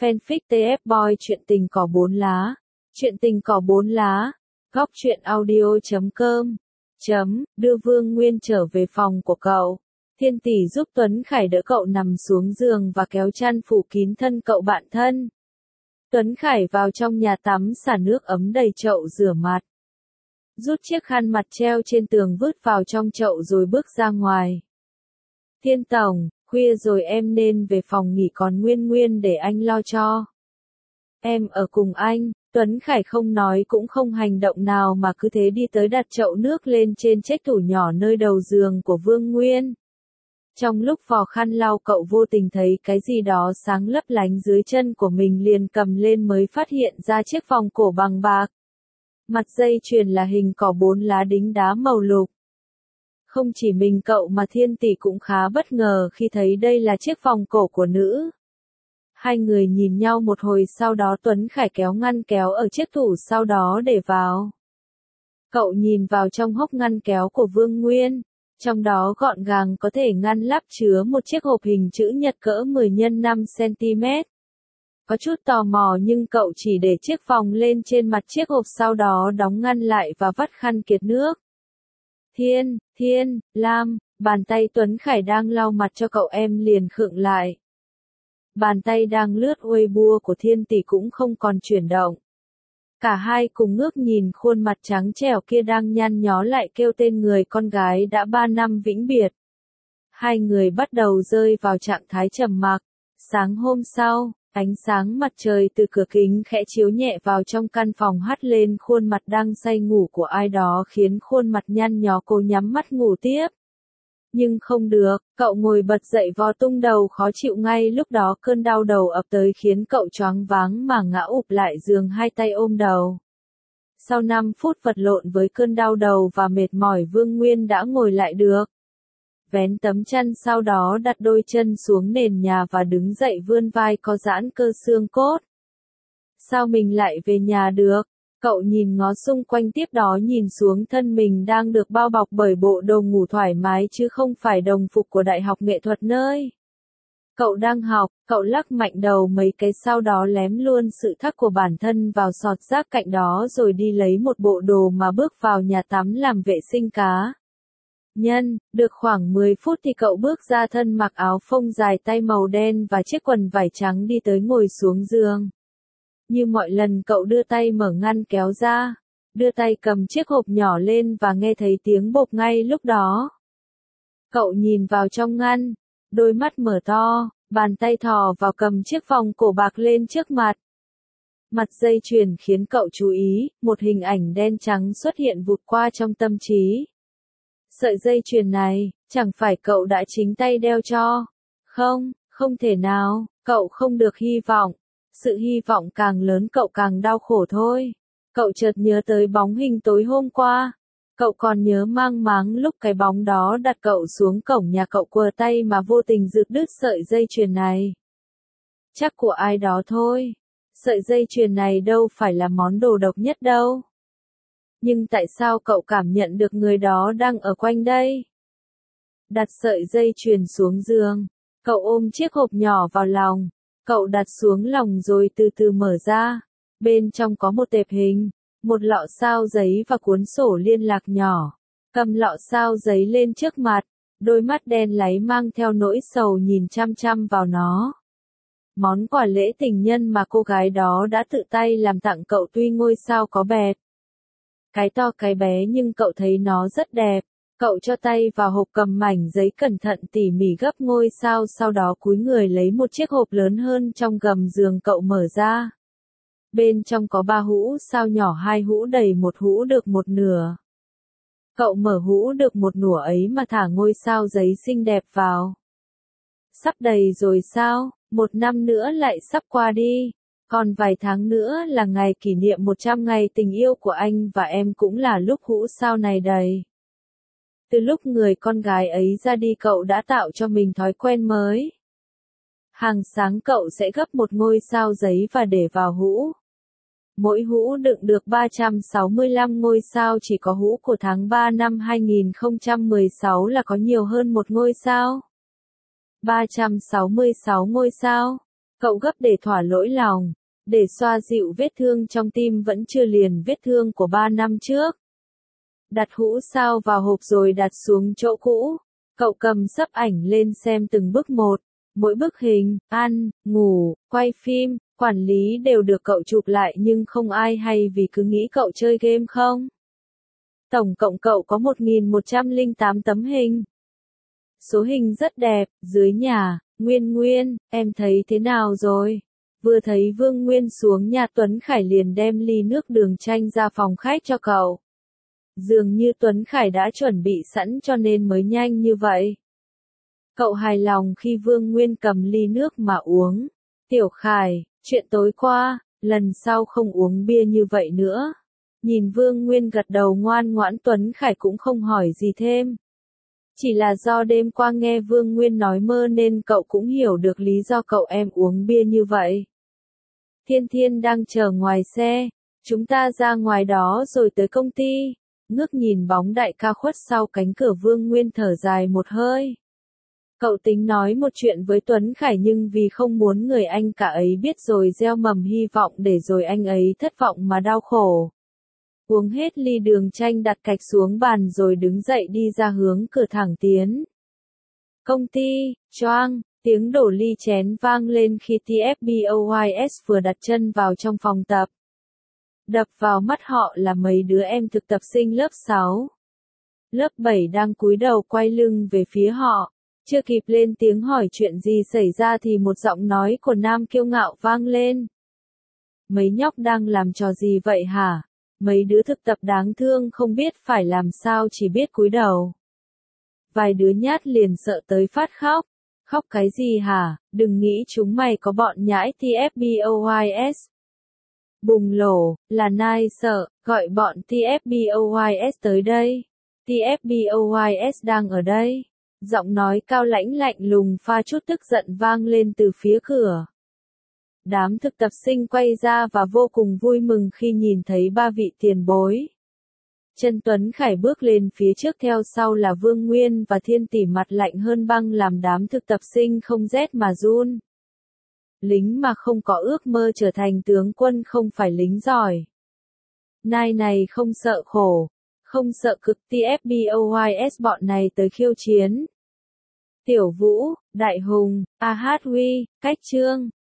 Fanfic TF Boy Chuyện tình cỏ 4 lá. Chuyện tình cỏ 4 lá. Góc truyện audio.com. Đưa Vương Nguyên trở về phòng của cậu. Thiên tỷ giúp Tuấn Khải đỡ cậu nằm xuống giường và kéo chăn phủ kín thân cậu bạn thân. Tuấn Khải vào trong nhà tắm xả nước ấm đầy chậu rửa mặt. Rút chiếc khăn mặt treo trên tường vứt vào trong chậu rồi bước ra ngoài. Thiên tổng, khuya rồi em nên về phòng nghỉ còn Nguyên để anh lo cho. Em ở cùng anh. Tuấn Khải không nói cũng không hành động nào mà cứ thế đi tới đặt chậu nước lên trên chiếc tủ nhỏ nơi đầu giường của Vương Nguyên. Trong lúc vò khăn lau cậu vô tình thấy cái gì đó sáng lấp lánh dưới chân của mình liền cầm lên mới phát hiện ra chiếc vòng cổ bằng bạc. Mặt dây chuyền là hình cỏ 4 lá đính đá màu lục. Không chỉ mình cậu mà Thiên tỷ cũng khá bất ngờ khi thấy đây là chiếc vòng cổ của nữ. Hai người nhìn nhau một hồi sau đó Tuấn Khải kéo ngăn kéo ở chiếc tủ sau đó để vào. Cậu nhìn vào trong hốc ngăn kéo của Vương Nguyên. Trong đó gọn gàng có thể ngăn lắp chứa một chiếc hộp hình chữ nhật cỡ 10 x 5 cm. Có chút tò mò nhưng cậu chỉ để chiếc vòng lên trên mặt chiếc hộp sau đó đóng ngăn lại và vắt khăn kiệt nước. Lam, bàn tay Tuấn Khải đang lau mặt cho cậu em liền khựng lại. Bàn tay đang lướt Weibo của Thiên tỷ cũng không còn chuyển động. Cả hai cùng ngước nhìn khuôn mặt trắng trẻo kia đang nhăn nhó lại kêu tên người con gái đã 3 năm vĩnh biệt. Hai người bắt đầu rơi vào trạng thái trầm mặc. Sáng hôm sau, ánh sáng mặt trời từ cửa kính khẽ chiếu nhẹ vào trong căn phòng hắt lên khuôn mặt đang say ngủ của ai đó khiến khuôn mặt nhăn nhó cô nhắm mắt ngủ tiếp. Nhưng không được, cậu ngồi bật dậy vò tung đầu khó chịu ngay lúc đó cơn đau đầu ập tới khiến cậu choáng váng mà ngã ụp lại giường hai tay ôm đầu. Sau 5 phút vật lộn với cơn đau đầu và mệt mỏi Vương Nguyên đã ngồi lại được. Vén tấm chăn sau đó đặt đôi chân xuống nền nhà và đứng dậy vươn vai có giãn cơ xương cốt. Sao mình lại về nhà được? Cậu nhìn ngó xung quanh tiếp đó nhìn xuống thân mình đang được bao bọc bởi bộ đồ ngủ thoải mái chứ không phải đồng phục của Đại học Nghệ thuật nơi. Cậu đang học, cậu lắc mạnh đầu mấy cái sau đó lém luôn sự thắc của bản thân vào sọt rác cạnh đó rồi đi lấy một bộ đồ mà bước vào nhà tắm làm vệ sinh cá. Được khoảng 10 phút thì cậu bước ra thân mặc áo phông dài tay màu đen và chiếc quần vải trắng đi tới ngồi xuống giường. Như mọi lần cậu đưa tay mở ngăn kéo ra, đưa tay cầm chiếc hộp nhỏ lên và nghe thấy tiếng bộp ngay lúc đó. Cậu nhìn vào trong ngăn, đôi mắt mở to, bàn tay thò vào cầm chiếc vòng cổ bạc lên trước mặt. Mặt dây chuyền khiến cậu chú ý, một hình ảnh đen trắng xuất hiện vụt qua trong tâm trí. Sợi dây chuyền này, chẳng phải cậu đã chính tay đeo cho? Không thể nào, cậu không được hy vọng. Sự hy vọng càng lớn cậu càng đau khổ thôi. Cậu chợt nhớ tới bóng hình tối hôm qua. Cậu còn nhớ mang máng lúc cái bóng đó đặt cậu xuống cổng nhà cậu quờ tay mà vô tình giật đứt sợi dây chuyền này. Chắc của ai đó thôi. Sợi dây chuyền này đâu phải là món đồ độc nhất đâu. Nhưng tại sao cậu cảm nhận được người đó đang ở quanh đây? Đặt sợi dây chuyền xuống giường. Cậu ôm chiếc hộp nhỏ vào lòng. Cậu đặt xuống lòng rồi từ từ mở ra. Bên trong có một tệp hình, một lọ sao giấy và cuốn sổ liên lạc nhỏ. Cầm lọ sao giấy lên trước mặt, đôi mắt đen láy mang theo nỗi sầu nhìn chăm chăm vào nó. Món quà lễ tình nhân mà cô gái đó đã tự tay làm tặng cậu tuy ngôi sao có bẹt. Cái to cái bé nhưng cậu thấy nó rất đẹp. Cậu cho tay vào hộp cầm mảnh giấy cẩn thận tỉ mỉ gấp ngôi sao sau đó cúi người lấy một chiếc hộp lớn hơn trong gầm giường cậu mở ra. Bên trong có 3 hũ sao nhỏ 2 hũ đầy một hũ được một nửa. Cậu mở hũ được một nửa ấy mà thả ngôi sao giấy xinh đẹp vào. Sắp đầy rồi sao? 1 năm nữa lại sắp qua đi. Còn vài tháng nữa là ngày kỷ niệm 100 ngày tình yêu của anh và em cũng là lúc hũ sao này đầy. Từ lúc người con gái ấy ra đi cậu đã tạo cho mình thói quen mới. Hàng sáng cậu sẽ gấp một ngôi sao giấy và để vào hũ. Mỗi hũ đựng được 365 ngôi sao chỉ có hũ của tháng 3 năm 2016 là có nhiều hơn một ngôi sao. 366 ngôi sao. Cậu gấp để thỏa lỗi lòng, để xoa dịu vết thương trong tim vẫn chưa liền vết thương của 3 năm trước. Đặt hũ sao vào hộp rồi đặt xuống chỗ cũ. Cậu cầm sấp ảnh lên xem từng bức một. Mỗi bức hình, ăn, ngủ, quay phim, quản lý đều được cậu chụp lại nhưng không ai hay vì cứ nghĩ cậu chơi game không. Tổng cộng cậu có 1.108 tấm hình. Số hình rất đẹp, dưới nhà, Nguyên, em thấy thế nào rồi? Vừa thấy Vương Nguyên xuống nhà Tuấn Khải liền đem ly nước đường chanh ra phòng khách cho cậu. Dường như Tuấn Khải đã chuẩn bị sẵn cho nên mới nhanh như vậy. Cậu hài lòng khi Vương Nguyên cầm ly nước mà uống. Tiểu Khải, chuyện tối qua, lần sau không uống bia như vậy nữa. Nhìn Vương Nguyên gật đầu ngoan ngoãn Tuấn Khải cũng không hỏi gì thêm. Chỉ là do đêm qua nghe Vương Nguyên nói mơ nên cậu cũng hiểu được lý do cậu em uống bia như vậy. Thiên Thiên đang chờ ngoài xe, chúng ta ra ngoài đó rồi tới công ty. Ngước nhìn bóng đại ca khuất sau cánh cửa Vương Nguyên thở dài một hơi. Cậu tính nói một chuyện với Tuấn Khải nhưng vì không muốn người anh cả ấy biết rồi gieo mầm hy vọng để rồi anh ấy thất vọng mà đau khổ. Uống hết ly đường chanh đặt cạch xuống bàn rồi đứng dậy đi ra hướng cửa thẳng tiến. Công ty, choang, tiếng đổ ly chén vang lên khi TFBOYS vừa đặt chân vào trong phòng tập. Đập vào mắt họ là mấy đứa em thực tập sinh lớp 6. Lớp 7 đang cúi đầu quay lưng về phía họ. Chưa kịp lên tiếng hỏi chuyện gì xảy ra thì một giọng nói của nam kiêu ngạo vang lên. Mấy nhóc đang làm trò gì vậy hả? Mấy đứa thực tập đáng thương không biết phải làm sao chỉ biết cúi đầu. Vài đứa nhát liền sợ tới phát khóc. Khóc cái gì hả? Đừng nghĩ chúng mày có bọn nhãi TFBOYS. Bùng lổ, là Nai sợ, gọi bọn TFBOYS tới đây. TFBOYS đang ở đây. Giọng nói cao lãnh lạnh lùng pha chút tức giận vang lên từ phía cửa. Đám thực tập sinh quay ra và vô cùng vui mừng khi nhìn thấy ba vị tiền bối. Trần Tuấn Khải bước lên phía trước theo sau là Vương Nguyên và Thiên Tỷ mặt lạnh hơn băng làm đám thực tập sinh không rét mà run. Lính mà không có ước mơ trở thành tướng quân không phải lính giỏi. Nai này không sợ khổ, không sợ cực TFBOYS bọn này tới khiêu chiến. Tiểu Vũ, Đại Hùng, A Hát Huy, Cách Trương,